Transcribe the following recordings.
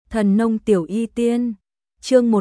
Thần nông tiểu y tiên, chương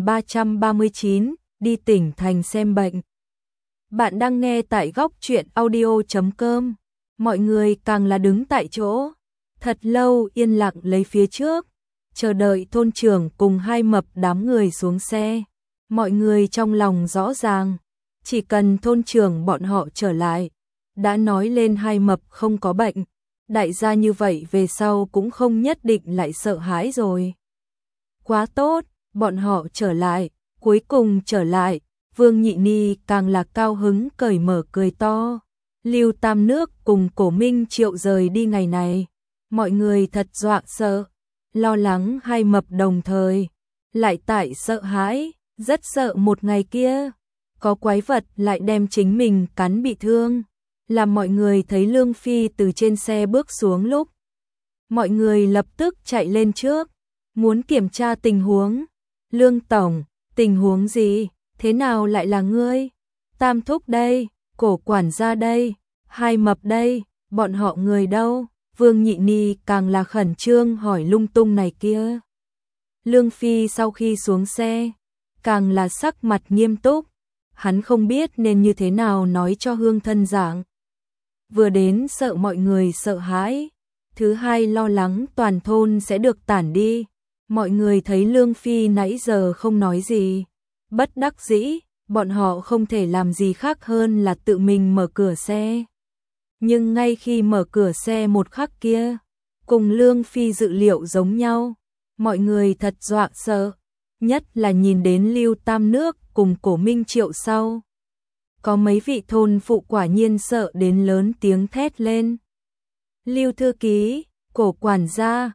1339, đi tỉnh thành xem bệnh. Bạn đang nghe tại góc truyện audio.com. Mọi người càng là đứng tại chỗ, thật lâu yên lặng lấy phía trước, chờ đợi thôn trưởng cùng hai mập đám người xuống xe. Mọi người trong lòng rõ ràng, chỉ cần thôn trưởng bọn họ trở lại, đã nói lên hai mập không có bệnh, đại gia như vậy về sau cũng không nhất định lại sợ hãi rồi. Quá tốt, bọn họ trở lại, cuối cùng trở lại, Vương Nhị Ni càng là cao hứng cởi mở cười to. Lưu Tam Nước cùng Cổ Minh Triệu rời đi ngày này, mọi người thật dọa sợ, lo lắng hai mập đồng thời, lại tại sợ hãi, rất sợ một ngày kia, có quái vật lại đem chính mình cắn bị thương. Làm mọi người thấy Lương Phi từ trên xe bước xuống lúc, mọi người lập tức chạy lên trước, muốn kiểm tra tình huống. Lương Tổng, tình huống gì? Thế nào lại là ngươi? Tam Thúc đây, Cổ quản gia đây, hai mập đây, bọn họ người đâu? Vương Nhị Ni càng là khẩn trương hỏi lung tung này kia. Lương Phi sau khi xuống xe, càng là sắc mặt nghiêm túc, hắn không biết nên như thế nào nói cho Hương thân giảng. Vừa đến sợ mọi người sợ hãi, thứ hai lo lắng toàn thôn sẽ được tản đi. Mọi người thấy Lương Phi nãy giờ không nói gì, bất đắc dĩ, bọn họ không thể làm gì khác hơn là tự mình mở cửa xe. Nhưng ngay khi mở cửa xe một khắc kia, cùng Lương Phi dự liệu giống nhau, mọi người thật dọa sợ, nhất là nhìn đến Lưu Tam Nước cùng Cổ Minh Triệu sau. Có mấy vị thôn phụ quả nhiên sợ đến lớn tiếng thét lên. Lưu thư ký, Cổ quản gia,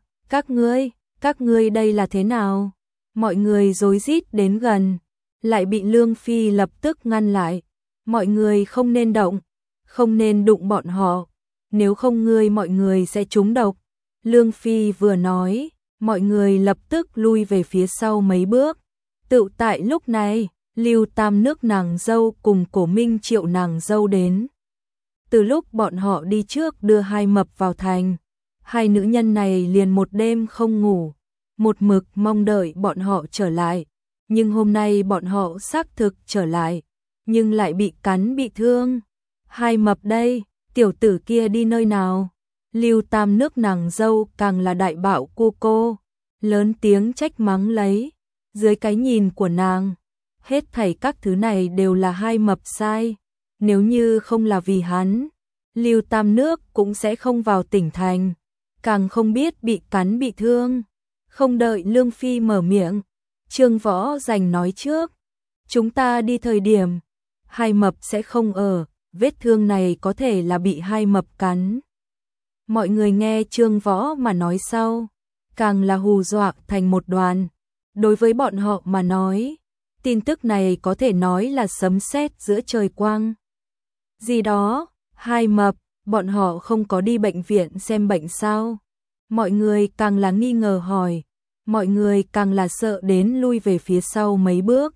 các ngươi đây là thế nào? Mọi người rối rít đến gần, lại bị Lương Phi lập tức ngăn lại. Mọi người không nên động, không nên đụng bọn họ, nếu không mọi người sẽ trúng độc. Lương Phi vừa nói, mọi người lập tức lui về phía sau mấy bước. Tự tại lúc này, Lưu Tam Nước nàng dâu cùng Cổ Minh Triệu nàng dâu đến. Từ lúc bọn họ đi trước đưa hai mập vào thành, hai nữ nhân này liền một đêm không ngủ, một mực mong đợi bọn họ trở lại. Nhưng hôm nay bọn họ xác thực trở lại, nhưng lại bị cắn bị thương. Hai mập đây, tiểu tử kia đi nơi nào? Lưu Tam Nước nàng dâu càng là đại bạo cô, lớn tiếng trách mắng lấy. Dưới cái nhìn của nàng, hết thảy các thứ này đều là hai mập sai. Nếu như không là vì hắn, Lưu Tam Nước cũng sẽ không vào tỉnh thành, càng không biết bị cắn bị thương. Không đợi Lương Phi mở miệng, Trương Võ Dành nói trước, chúng ta đi thời điểm, hai mập sẽ không ở, vết thương này có thể là bị hai mập cắn. Mọi người nghe Trương Võ mà nói sau, càng là hù dọa thành một đoàn. Đối với bọn họ mà nói, tin tức này có thể nói là sấm sét giữa trời quang. Gì đó, hai mập, bọn họ không có đi bệnh viện xem bệnh sao? Mọi người càng là nghi ngờ hỏi, mọi người càng là sợ đến lui về phía sau mấy bước.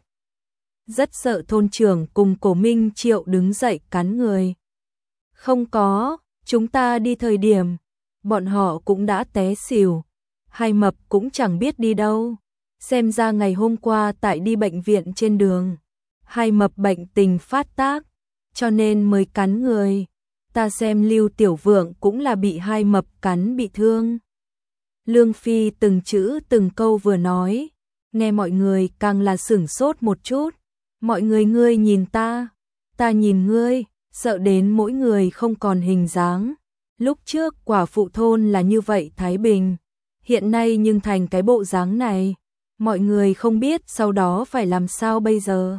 Rất sợ thôn trưởng cùng Cổ Minh Triệu đứng dậy cắn người. Không có, chúng ta đi thời điểm, bọn họ cũng đã té xỉu, hai mập cũng chẳng biết đi đâu. Xem ra ngày hôm qua tại đi bệnh viện trên đường, hai mập bệnh tình phát tác, cho nên mới cắn người. Ta xem Lưu Tiểu Vượng cũng là bị hai mập cắn bị thương. Lương Phi từng chữ từng câu vừa nói, nghe mọi người càng là sửng sốt một chút. Mọi người ngươi nhìn ta nhìn ngươi, sợ đến mỗi người không còn hình dáng. Lúc trước quả phụ thôn là như vậy thái bình, hiện nay nhưng thành cái bộ dáng này. Mọi người không biết sau đó phải làm sao bây giờ.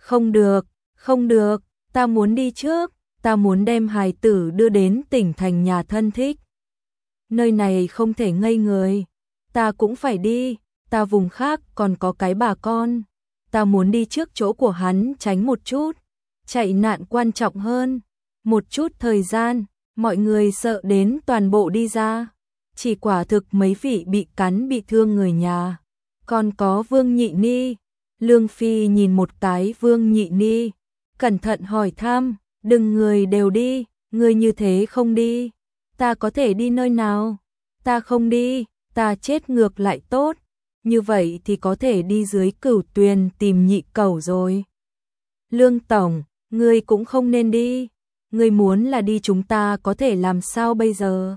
Không được, ta muốn đi trước, ta muốn đem hài tử đưa đến tỉnh thành nhà thân thích. Nơi này không thể ngây người, ta cũng phải đi, ta vùng khác còn có cái bà con. Ta muốn đi trước chỗ của hắn tránh một chút, chạy nạn quan trọng hơn. Một chút thời gian, mọi người sợ đến toàn bộ đi ra. Chỉ quả thực mấy vị bị cắn bị thương người nhà. Còn có Vương Nhị Ni. Lương Phi nhìn một cái Vương Nhị Ni, cẩn thận hỏi thăm, đừng người đều đi, người như thế không đi. Ta có thể đi nơi nào? Ta không đi, ta chết ngược lại tốt, như vậy thì có thể đi dưới Cửu Tuyền tìm Nhị Cẩu rồi. Lương tổng, ngươi cũng không nên đi, ngươi muốn là đi chúng ta có thể làm sao bây giờ?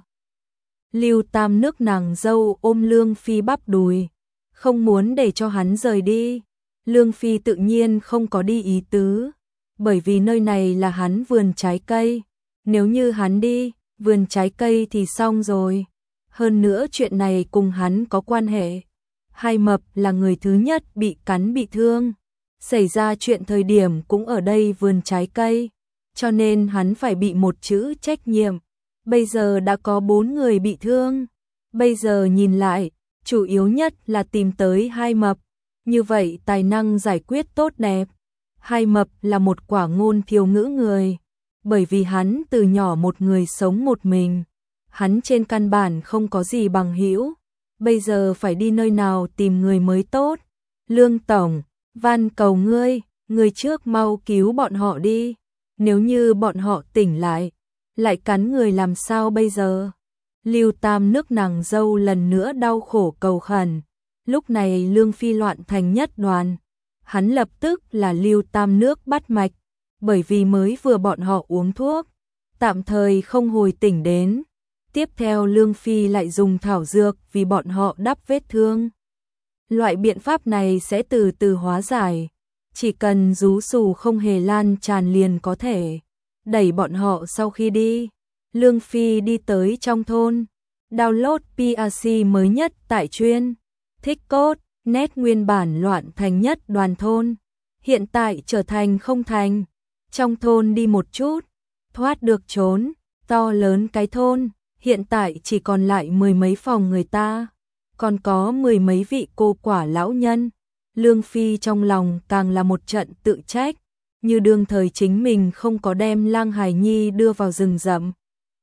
Lưu Tam nước nàng dâu ôm Lương Phi bắp đùi, không muốn để cho hắn rời đi. Lương Phi tự nhiên không có đi ý tứ, bởi vì nơi này là hắn vườn trái cây, nếu như hắn đi, vườn trái cây thì xong rồi. Hơn nữa chuyện này cùng hắn có quan hệ. Hai Mập là người thứ nhất bị cắn bị thương, xảy ra chuyện thời điểm cũng ở đây vườn trái cây, cho nên hắn phải bị một chữ trách nhiệm. Bây giờ đã có 4 người bị thương, bây giờ nhìn lại, chủ yếu nhất là tìm tới Hai Mập, như vậy tài năng giải quyết tốt đẹp. Hai Mập là một quả ngôn thiếu ngữ người, bởi vì hắn từ nhỏ một người sống một mình, hắn trên căn bản không có gì bằng hữu, bây giờ phải đi nơi nào tìm người mới tốt. Lương tổng, van cầu ngươi trước mau cứu bọn họ đi, nếu như bọn họ tỉnh lại cắn người làm sao bây giờ? Lưu Tam nước nàng dâu lần nữa đau khổ cầu khẩn. Lúc này Lương Phi loạn thành nhất đoàn, hắn lập tức là Lưu Tam nước bắt mạch, bởi vì mới vừa bọn họ uống thuốc, tạm thời không hồi tỉnh đến. Tiếp theo Lương Phi lại dùng thảo dược vì bọn họ đắp vết thương. Loại biện pháp này sẽ từ từ hóa giải, chỉ cần rú xù không hề lan tràn liền có thể đẩy bọn họ sau khi đi. Lương Phi đi tới trong thôn, download PRC mới nhất tại chuyên thích code, net nguyên bản loạn thành nhất đoàn thôn, hiện tại trở thành không thành. Trong thôn đi một chút, thoát được trốn, to lớn cái thôn, hiện tại chỉ còn lại 10 mấy phòng người ta, còn có 10 mấy vị cô quả lão nhân. Lương Phi trong lòng càng là một trận tự trách, như đương thời chính mình không có đem Lang Hải Nhi đưa vào rừng rậm,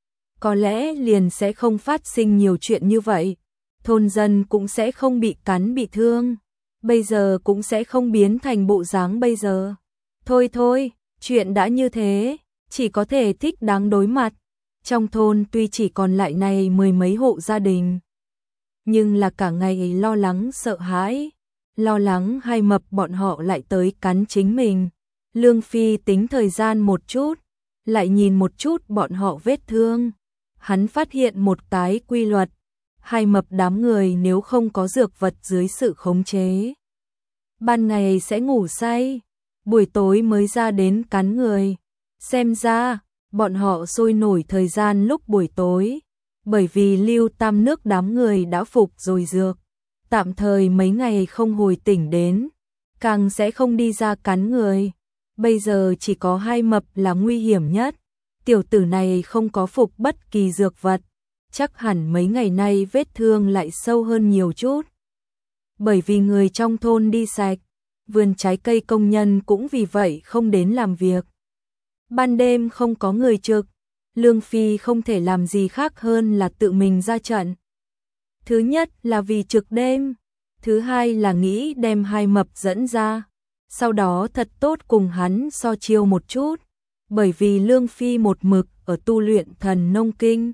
có lẽ liền sẽ không phát sinh nhiều chuyện như vậy, thôn dân cũng sẽ không bị cắn bị thương, bây giờ cũng sẽ không biến thành bộ dáng bây giờ. Thôi, chuyện đã như thế, chỉ có thể thích đáng đối mặt. Trong thôn tuy chỉ còn lại này 10 mấy hộ gia đình, nhưng là cả ngày lo lắng sợ hãi, lo lắng Hai Mập bọn họ lại tới cắn chính mình. Lương Phi tính thời gian một chút, lại nhìn một chút bọn họ vết thương. Hắn phát hiện một cái quy luật, Hai Mập đám người nếu không có dược vật dưới sự khống chế, ban ngày sẽ ngủ say, buổi tối mới ra đến cắn người. Xem ra, bọn họ sôi nổi thời gian lúc buổi tối, bởi vì Lưu Tam nước đám người đã phục rồi dược, tạm thời mấy ngày không hồi tỉnh đến, càng sẽ không đi ra cắn người. Bây giờ chỉ có Hai Mập là nguy hiểm nhất, tiểu tử này không có phục bất kỳ dược vật, chắc hẳn mấy ngày nay vết thương lại sâu hơn nhiều chút. Bởi vì người trong thôn đi sạch, vườn trái cây công nhân cũng vì vậy không đến làm việc. Ban đêm không có người trực, Lương Phi không thể làm gì khác hơn là tự mình ra trận. Thứ nhất là vì trực đêm, thứ hai là nghĩ đem Hai Mập dẫn ra, sau đó thật tốt cùng hắn so chiêu một chút, bởi vì Lương Phi một mực ở tu luyện thần nông kinh,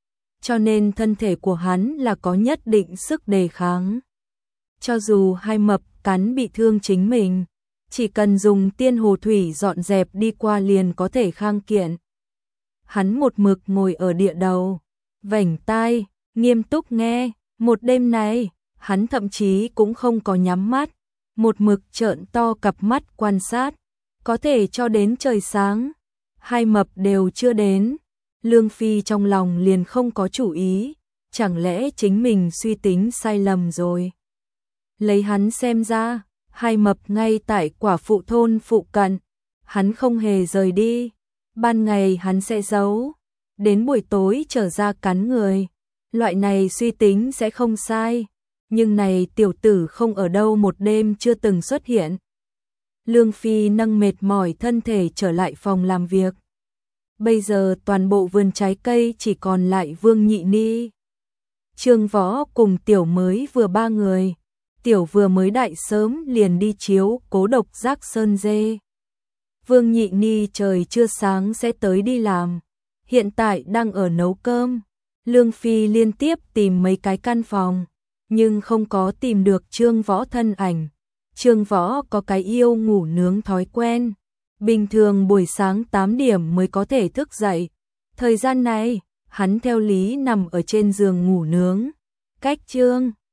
cho nên thân thể của hắn là có nhất định sức đề kháng. Cho dù Hai Mập cắn bị thương chính mình, chỉ cần dùng tiên hồ thủy dọn dẹp đi qua liền có thể khang kiện. Hắn một mực ngồi ở địa đầu, vểnh tai, nghiêm túc nghe. Một đêm này, hắn thậm chí cũng không có nhắm mắt, một mực trợn to cặp mắt quan sát, có thể cho đến trời sáng. Hai Mập đều chưa đến, Lương Phi trong lòng liền không có chủ ý, chẳng lẽ chính mình suy tính sai lầm rồi. Lấy hắn xem ra, Hai Mập ngay tại quả phụ thôn phụ cận, hắn không hề rời đi, ban ngày hắn sẽ giấu, đến buổi tối trở ra cắn người. Loại này suy tính sẽ không sai, nhưng này tiểu tử không ở đâu một đêm chưa từng xuất hiện. Lương Phi nâng mệt mỏi thân thể trở lại phòng làm việc. Bây giờ toàn bộ vườn trái cây chỉ còn lại Vương Nhị Ni, Trương Võ cùng Tiểu mới vừa 3 người. Tiểu vừa mới đại sớm liền đi chiếu cố độc giác sơn dê. Vương Nhị Ni trời chưa sáng sẽ tới đi làm, hiện tại đang ở nấu cơm. Lương Phi liên tiếp tìm mấy cái căn phòng, nhưng không có tìm được Trương Võ thân ảnh. Trương Võ có cái yêu ngủ nướng thói quen, bình thường buổi sáng 8 điểm mới có thể thức dậy. Thời gian này, hắn theo lý nằm ở trên giường ngủ nướng, cách Trương